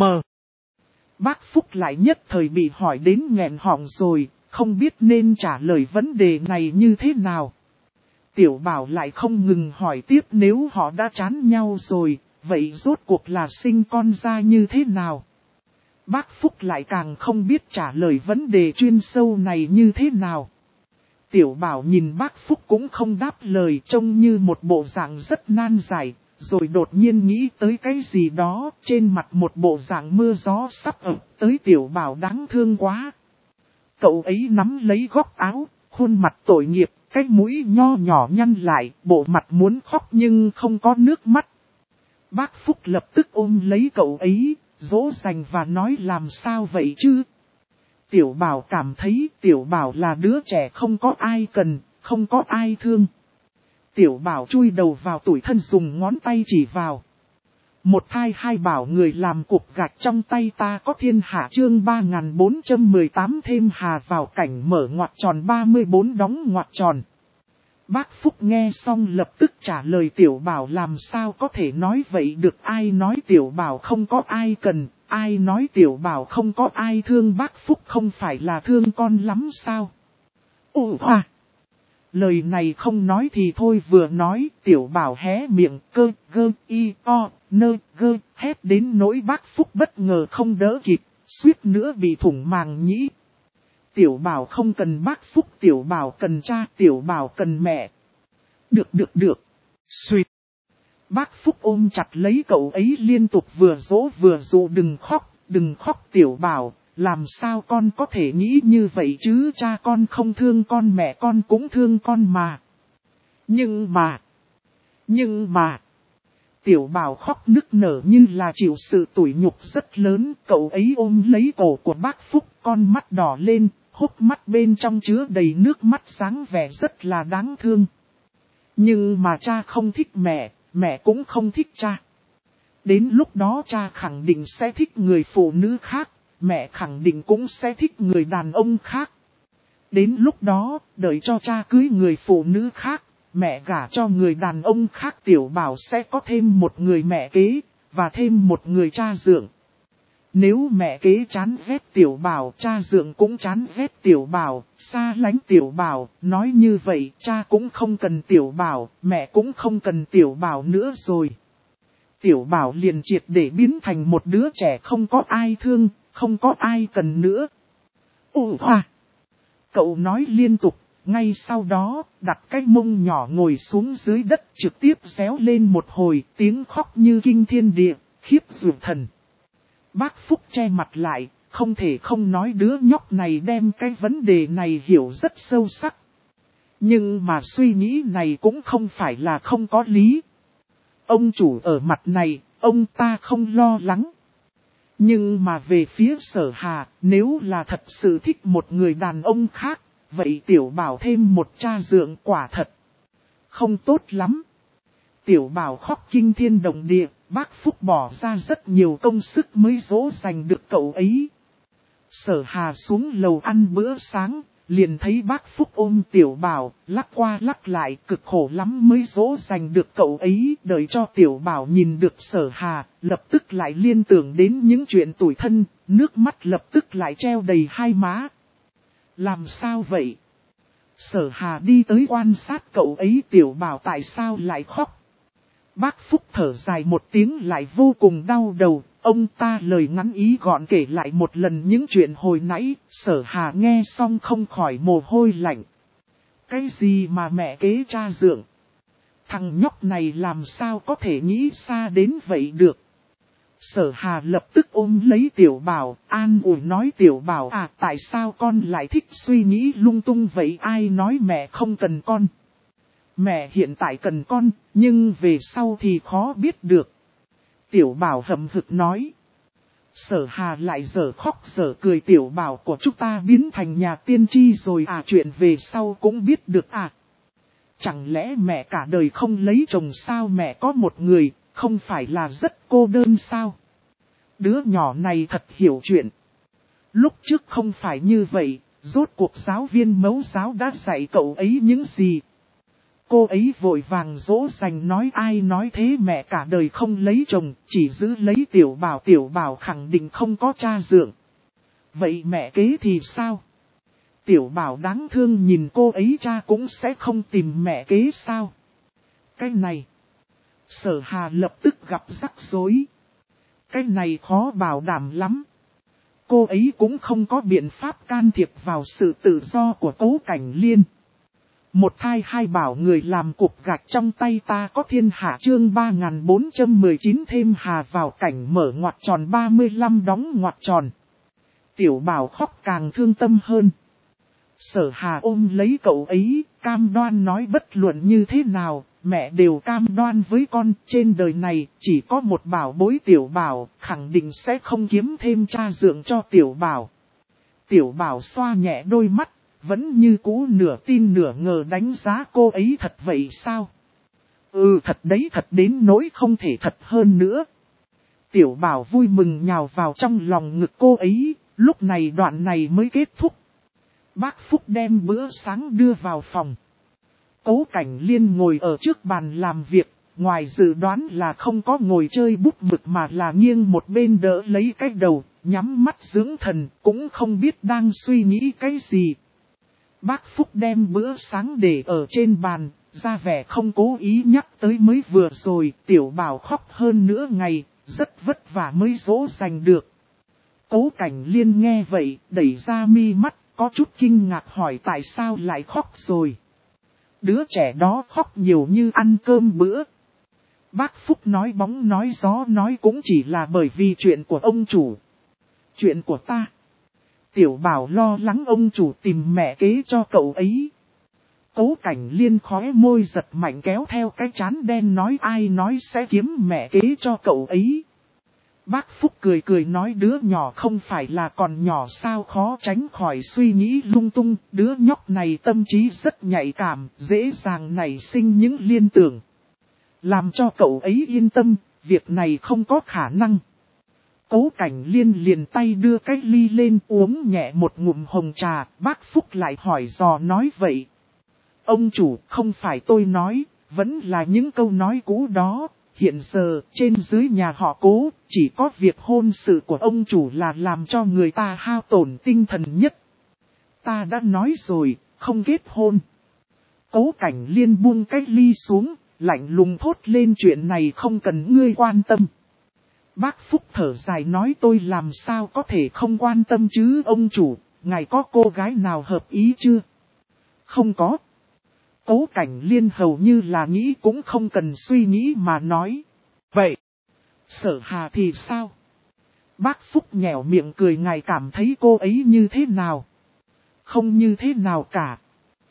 Bác Phúc lại nhất thời bị hỏi đến nghẹn họng rồi, không biết nên trả lời vấn đề này như thế nào. Tiểu Bảo lại không ngừng hỏi tiếp nếu họ đã chán nhau rồi, vậy rốt cuộc là sinh con ra như thế nào? Bác Phúc lại càng không biết trả lời vấn đề chuyên sâu này như thế nào. Tiểu Bảo nhìn bác Phúc cũng không đáp lời trông như một bộ dạng rất nan giải, rồi đột nhiên nghĩ tới cái gì đó, trên mặt một bộ dạng mưa gió sắp ập tới Tiểu Bảo đáng thương quá. Cậu ấy nắm lấy góc áo, khuôn mặt tội nghiệp, cái mũi nho nhỏ nhăn lại, bộ mặt muốn khóc nhưng không có nước mắt. Bác Phúc lập tức ôm lấy cậu ấy, dỗ dành và nói làm sao vậy chứ? Tiểu Bảo cảm thấy Tiểu Bảo là đứa trẻ không có ai cần, không có ai thương. Tiểu Bảo chui đầu vào tủi thân dùng ngón tay chỉ vào. Một thai hai bảo người làm cục gạch trong tay ta có thiên hạ chương 3418 thêm hà vào cảnh mở ngoặc tròn 34 đóng ngoặc tròn. Bác Phúc nghe xong lập tức trả lời Tiểu Bảo làm sao có thể nói vậy được, ai nói Tiểu Bảo không có ai cần, ai nói Tiểu Bảo không có ai thương, bác Phúc không phải là thương con lắm sao? Ồ hoa! Lời này không nói thì thôi, vừa nói Tiểu Bảo hé miệng cơ gơ y o nơ gơ hét đến nỗi bác Phúc bất ngờ không đỡ kịp, suýt nữa bị thủng màng nhĩ. Tiểu Bảo không cần bác Phúc, Tiểu Bảo cần cha, Tiểu Bảo cần mẹ. Được. Suýt. Bác Phúc ôm chặt lấy cậu ấy liên tục vừa dỗ vừa dụ, đừng khóc Tiểu Bảo, làm sao con có thể nghĩ như vậy chứ, cha con không thương con, mẹ con cũng thương con mà. Nhưng mà. Tiểu Bảo khóc nức nở như là chịu sự tủi nhục rất lớn, cậu ấy ôm lấy cổ của bác Phúc, con mắt đỏ lên, hốc mắt bên trong chứa đầy nước mắt, dáng vẻ rất là đáng thương. Nhưng mà cha không thích mẹ, mẹ cũng không thích cha. Đến lúc đó cha khẳng định sẽ thích người phụ nữ khác, mẹ khẳng định cũng sẽ thích người đàn ông khác. Đến lúc đó, đợi cho cha cưới người phụ nữ khác, mẹ gả cho người đàn ông khác, Tiểu Bảo sẽ có thêm một người mẹ kế, và thêm một người cha dượng. Nếu mẹ kế chán ghét Tiểu Bảo, cha dượng cũng chán ghét Tiểu Bảo, xa lánh Tiểu Bảo, nói như vậy cha cũng không cần Tiểu Bảo, mẹ cũng không cần Tiểu Bảo nữa rồi. Tiểu Bảo liền triệt để biến thành một đứa trẻ không có ai thương, không có ai cần nữa. Ồ hoa! Cậu nói liên tục, ngay sau đó, đặt cái mông nhỏ ngồi xuống dưới đất, trực tiếp réo lên một hồi, tiếng khóc như kinh thiên địa, khiếp dụ thần. Bác Phúc che mặt lại, không thể không nói đứa nhóc này đem cái vấn đề này hiểu rất sâu sắc. Nhưng mà suy nghĩ này cũng không phải là không có lý. Ông chủ ở mặt này, ông ta không lo lắng. Nhưng mà về phía Sở Hà, nếu là thật sự thích một người đàn ông khác, vậy Tiểu Bảo thêm một cha dượng quả thật không tốt lắm. Tiểu Bảo khóc kinh thiên động địa, bác Phúc bỏ ra rất nhiều công sức mới dỗ dành được cậu ấy. Sở Hà xuống lầu ăn bữa sáng, liền thấy bác Phúc ôm Tiểu Bảo, lắc qua lắc lại, cực khổ lắm mới dỗ dành được cậu ấy. Đợi cho Tiểu Bảo nhìn được Sở Hà, lập tức lại liên tưởng đến những chuyện tủi thân, nước mắt lập tức lại treo đầy hai má. Làm sao vậy? Sở Hà đi tới quan sát cậu ấy, Tiểu Bảo tại sao lại khóc? Bác Phúc thở dài một tiếng lại vô cùng đau đầu, ông ta lời ngắn ý gọn kể lại một lần những chuyện hồi nãy, Sở Hà nghe xong không khỏi mồ hôi lạnh. Cái gì mà mẹ kế cha dượng? Thằng nhóc này làm sao có thể nghĩ xa đến vậy được? Sở Hà lập tức ôm lấy Tiểu Bảo, an ủi nói Tiểu Bảo à, tại sao con lại thích suy nghĩ lung tung vậy, ai nói mẹ không cần con? Mẹ hiện tại cần con, nhưng về sau thì khó biết được. Tiểu Bảo hậm hực nói. Sở Hà lại dở khóc dở cười, Tiểu Bảo của chúng ta biến thành nhà tiên tri rồi à, chuyện về sau cũng biết được à. Chẳng lẽ mẹ cả đời không lấy chồng sao, mẹ có một người, không phải là rất cô đơn sao? Đứa nhỏ này thật hiểu chuyện. Lúc trước không phải như vậy, rốt cuộc giáo viên mẫu giáo đã dạy cậu ấy những gì? Cô ấy vội vàng dỗ dành nói ai nói thế, mẹ cả đời không lấy chồng, chỉ giữ lấy Tiểu Bảo, Tiểu Bảo khẳng định không có cha dượng. Vậy mẹ kế thì sao? Tiểu Bảo đáng thương nhìn cô ấy, cha cũng sẽ không tìm mẹ kế sao? Cái này, Sở Hà lập tức gặp rắc rối. Cái này khó bảo đảm lắm. Cô ấy cũng không có biện pháp can thiệp vào sự tự do của Cố Cảnh Liên. Một thai hai bảo người làm cục gạch trong tay ta có thiên hạ chương 3419 thêm hà vào cảnh mở ngoặc tròn 35 đóng ngoặc tròn. Tiểu Bảo khóc càng thương tâm hơn. Sở Hà ôm lấy cậu ấy, cam đoan nói bất luận như thế nào, mẹ đều cam đoan với con, trên đời này chỉ có một bảo bối Tiểu Bảo, khẳng định sẽ không kiếm thêm cha dượng cho Tiểu Bảo. Tiểu Bảo xoa nhẹ đôi mắt, vẫn như cũ nửa tin nửa ngờ đánh giá cô ấy thật vậy sao? Ừ, thật đấy, thật đến nỗi không thể thật hơn nữa. Tiểu Bảo vui mừng nhào vào trong lòng ngực cô ấy, lúc này đoạn này mới kết thúc. Bác Phúc đem bữa sáng đưa vào phòng. Cố Cảnh Liên ngồi ở trước bàn làm việc, ngoài dự đoán là không có ngồi chơi bút mực mà là nghiêng một bên đỡ lấy cái đầu, nhắm mắt dưỡng thần, cũng không biết đang suy nghĩ cái gì. Bác Phúc đem bữa sáng để ở trên bàn, ra vẻ không cố ý nhắc tới mới vừa rồi, Tiểu Bảo khóc hơn nửa ngày, rất vất vả mới dỗ dành được. Cố Cảnh Liên nghe vậy, đẩy ra mi mắt, có chút kinh ngạc hỏi tại sao lại khóc rồi. Đứa trẻ đó khóc nhiều như ăn cơm bữa. Bác Phúc nói bóng nói gió nói cũng chỉ là bởi vì chuyện của ông chủ. Chuyện của ta. Tiểu Bảo lo lắng ông chủ tìm mẹ kế cho cậu ấy. Cố Cảnh Liên khóe môi giật mạnh kéo theo cái chán đen nói ai nói sẽ kiếm mẹ kế cho cậu ấy. Bác Phúc cười cười nói đứa nhỏ không phải là còn nhỏ sao khó tránh khỏi suy nghĩ lung tung. Đứa nhóc này tâm trí rất nhạy cảm, dễ dàng nảy sinh những liên tưởng. Làm cho cậu ấy yên tâm, việc này không có khả năng. Cố Cảnh Liên liền tay đưa cái ly lên uống nhẹ một ngụm hồng trà, bác Phúc lại hỏi dò nói vậy. Ông chủ, không phải tôi nói, vẫn là những câu nói cũ đó. Hiện giờ, trên dưới nhà họ Cố, chỉ có việc hôn sự của ông chủ là làm cho người ta hao tổn tinh thần nhất. Ta đã nói rồi, không kết hôn. Cố Cảnh Liên buông cái ly xuống, lạnh lùng thốt lên chuyện này không cần ngươi quan tâm. Bác Phúc thở dài nói tôi làm sao có thể không quan tâm chứ ông chủ, ngài có cô gái nào hợp ý chưa? Không có. Cố Cảnh Liên hầu như là nghĩ cũng không cần suy nghĩ mà nói. Vậy, Sở Hà thì sao? Bác Phúc nhẻo miệng cười ngài cảm thấy cô ấy như thế nào? Không như thế nào cả.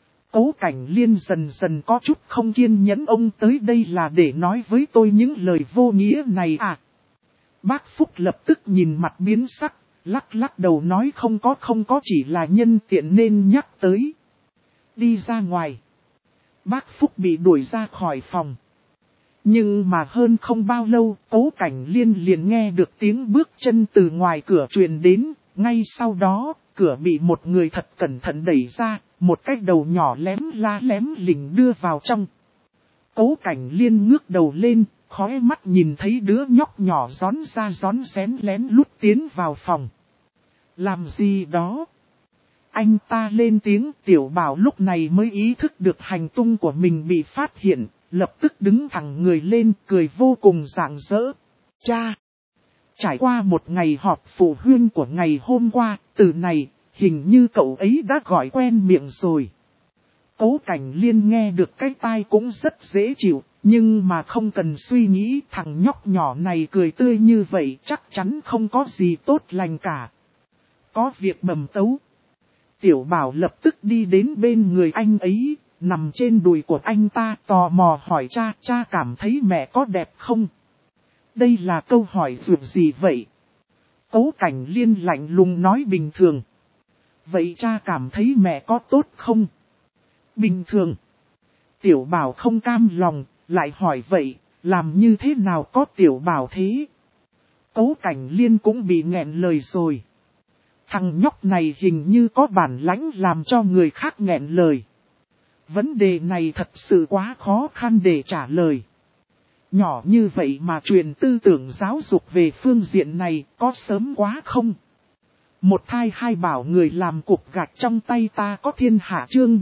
Cố Cảnh Liên dần dần có chút không kiên nhẫn ông tới đây là để nói với tôi những lời vô nghĩa này à? Bác Phúc lập tức nhìn mặt biến sắc, lắc đầu nói không có chỉ là nhân tiện nên nhắc tới. Đi ra ngoài. Bác Phúc bị đuổi ra khỏi phòng. Nhưng mà hơn không bao lâu, Cố Cảnh Liên liền nghe được tiếng bước chân từ ngoài cửa truyền đến. Ngay sau đó, cửa bị một người thật cẩn thận đẩy ra, một cái đầu nhỏ lém lỉnh đưa vào trong. Cố Cảnh Liên ngước đầu lên, khóe mắt nhìn thấy đứa nhóc nhỏ rón rén lén lút tiến vào phòng. Làm gì đó? Anh ta lên tiếng. Tiểu Bảo lúc này mới ý thức được hành tung của mình bị phát hiện, lập tức đứng thẳng người lên cười vô cùng rạng rỡ. Cha! Trải qua một ngày họp phụ huynh của ngày hôm qua, từ này, hình như cậu ấy đã gọi quen miệng rồi. Cố Cảnh Liên nghe được cái tai cũng rất dễ chịu, nhưng mà không cần suy nghĩ thằng nhóc nhỏ này cười tươi như vậy chắc chắn không có gì tốt lành cả. Có việc bẩm tấu. Tiểu Bảo lập tức đi đến bên người anh ấy, nằm trên đùi của anh ta tò mò hỏi cha cảm thấy mẹ có đẹp không? Đây là câu hỏi vượt gì vậy? Cố Cảnh Liên lạnh lùng nói bình thường. Vậy cha cảm thấy mẹ có tốt không? Bình thường. Tiểu Bảo không cam lòng, lại hỏi vậy, làm như thế nào có Tiểu Bảo thế? Cố Cảnh Liên cũng bị nghẹn lời rồi. Thằng nhóc này hình như có bản lãnh làm cho người khác nghẹn lời. Vấn đề này thật sự quá khó khăn để trả lời. Nhỏ như vậy mà truyền tư tưởng giáo dục về phương diện này có sớm quá không? Một thai hai bảo người làm cục gạch trong tay ta có thiên hạ chương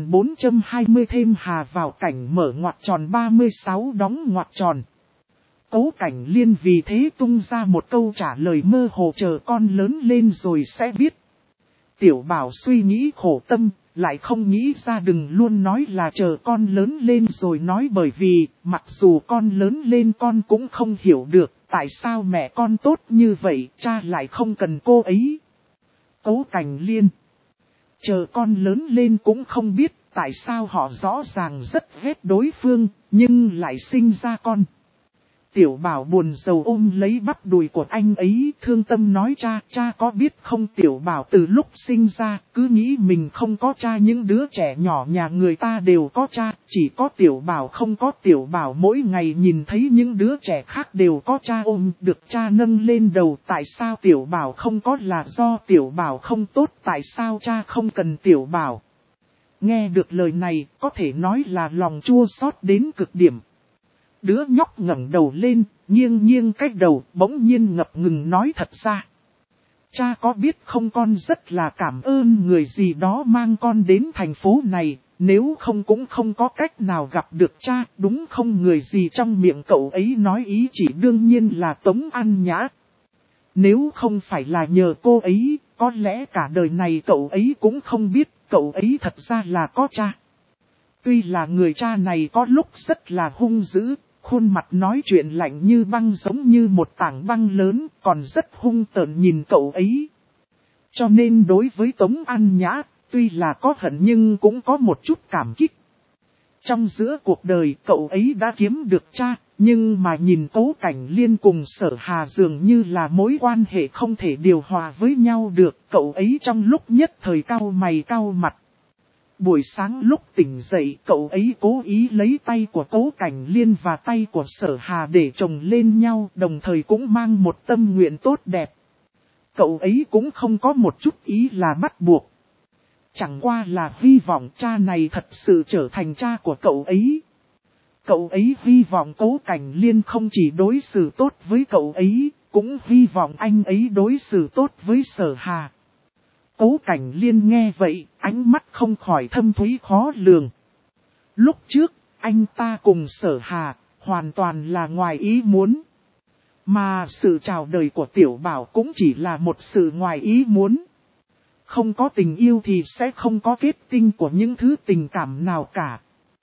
3420 thêm hà vào cảnh mở ngoặc tròn 36 đóng ngoặc tròn. Cố Cảnh Liên vì thế tung ra một câu trả lời mơ hồ chờ con lớn lên rồi sẽ biết. Tiểu Bảo suy nghĩ khổ tâm, lại không nghĩ ra đừng luôn nói là chờ con lớn lên rồi nói bởi vì, mặc dù con lớn lên con cũng không hiểu được, tại sao mẹ con tốt như vậy, cha lại không cần cô ấy. Cố Cảnh Liên. Chờ con lớn lên cũng không biết tại sao họ rõ ràng rất ghét đối phương, nhưng lại sinh ra con. Tiểu Bảo buồn rầu ôm lấy bắp đùi của anh ấy, thương tâm nói cha có biết không? Tiểu Bảo từ lúc sinh ra, cứ nghĩ mình không có cha, những đứa trẻ nhỏ nhà người ta đều có cha, chỉ có Tiểu Bảo không có. Tiểu Bảo mỗi ngày nhìn thấy những đứa trẻ khác đều có cha ôm được cha nâng lên đầu, tại sao Tiểu Bảo không có? Là do Tiểu Bảo không tốt, tại sao cha không cần Tiểu Bảo? Nghe được lời này, có thể nói là lòng chua xót đến cực điểm. Đứa nhóc ngẩng đầu lên, nghiêng cái đầu, bỗng nhiên ngập ngừng nói thật ra. Cha có biết không, con rất là cảm ơn người gì đó mang con đến thành phố này, nếu không cũng không có cách nào gặp được cha, đúng không? Người gì trong miệng cậu ấy nói ý chỉ đương nhiên là Tống An Nhã. Nếu không phải là nhờ cô ấy, có lẽ cả đời này cậu ấy cũng không biết cậu ấy thật ra là có cha. Tuy là người cha này có lúc rất là hung dữ, khuôn mặt nói chuyện lạnh như băng giống như một tảng băng lớn, còn rất hung tợn nhìn cậu ấy. Cho nên đối với Tống An Nhã, tuy là có hận nhưng cũng có một chút cảm kích. Trong giữa cuộc đời cậu ấy đã kiếm được cha, nhưng mà nhìn Tố Cảnh Liên cùng Sở Hà dường như là mối quan hệ không thể điều hòa với nhau được, cậu ấy trong lúc nhất thời cau mày cau mặt. Buổi sáng lúc tỉnh dậy, cậu ấy cố ý lấy tay của Tố Cảnh Liên và tay của Sở Hà để chồng lên nhau, đồng thời cũng mang một tâm nguyện tốt đẹp. Cậu ấy cũng không có một chút ý là bắt buộc. Chẳng qua là hy vọng cha này thật sự trở thành cha của cậu ấy. Cậu ấy hy vọng Tố Cảnh Liên không chỉ đối xử tốt với cậu ấy, cũng hy vọng anh ấy đối xử tốt với Sở Hà. Tố Cảnh Liên nghe vậy, ánh mắt không khỏi thâm thúy khó lường. Lúc trước, anh ta cùng Sở Hà, hoàn toàn là ngoài ý muốn. Mà sự chào đời của Tiểu Bảo cũng chỉ là một sự ngoài ý muốn. Không có tình yêu thì sẽ không có kết tinh của những thứ tình cảm nào cả.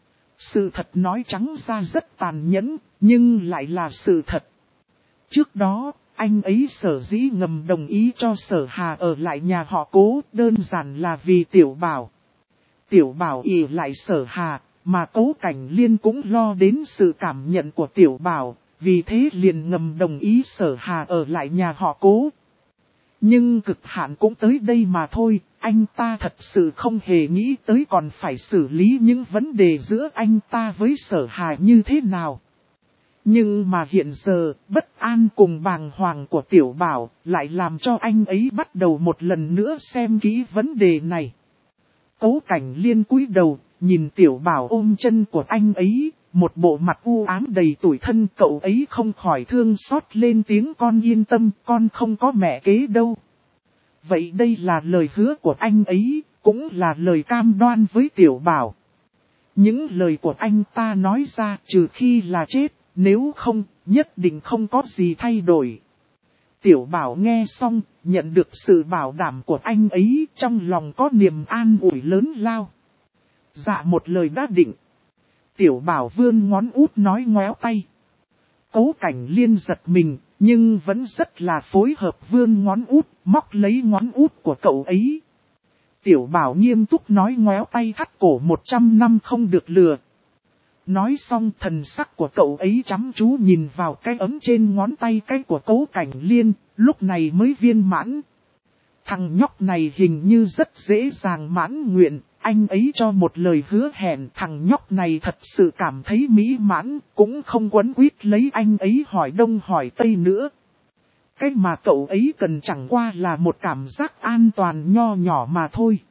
Sự thật nói trắng ra rất tàn nhẫn, nhưng lại là sự thật. Trước đó, anh ấy sở dĩ ngầm đồng ý cho Sở Hà ở lại nhà họ Cố, đơn giản là vì Tiểu Bảo. Tiểu Bảo ỷ lại Sở Hà, mà Tố Cảnh Liên cũng lo đến sự cảm nhận của Tiểu Bảo, vì thế liền ngầm đồng ý Sở Hà ở lại nhà họ Cố. Nhưng cực hạn cũng tới đây mà thôi, anh ta thật sự không hề nghĩ tới còn phải xử lý những vấn đề giữa anh ta với Sở Hà như thế nào. Nhưng mà hiện giờ, bất an cùng bàng hoàng của Tiểu Bảo lại làm cho anh ấy bắt đầu một lần nữa xem kỹ vấn đề này. Tố Cảnh Liên cúi đầu, nhìn Tiểu Bảo ôm chân của anh ấy, một bộ mặt u ám đầy tủi thân, cậu ấy không khỏi thương xót lên tiếng: con yên tâm, con không có mẹ kế đâu. Vậy đây là lời hứa của anh ấy, cũng là lời cam đoan với Tiểu Bảo. Những lời của anh ta nói ra trừ khi là chết, nếu không, nhất định không có gì thay đổi. Tiểu Bảo nghe xong, nhận được sự bảo đảm của anh ấy, trong lòng có niềm an ủi lớn lao. Dạ một lời đã định. Tiểu Bảo vươn ngón út nói ngoéo tay. Tố Cảnh Liên giật mình, nhưng vẫn rất là phối hợp vươn ngón út, móc lấy ngón út của cậu ấy. Tiểu Bảo nghiêm túc nói ngoéo tay thắt cổ 100 năm không được lừa. Nói xong thần sắc của cậu ấy chăm chú nhìn vào cái ấm trên ngón tay cái của Tố Cảnh Liên, lúc này mới viên mãn. Thằng nhóc này hình như rất dễ dàng mãn nguyện, anh ấy cho một lời hứa hẹn, thằng nhóc này thật sự cảm thấy mỹ mãn, cũng không quấn quýt lấy anh ấy hỏi đông hỏi tây nữa. Cái mà cậu ấy cần chẳng qua là một cảm giác an toàn nho nhỏ mà thôi.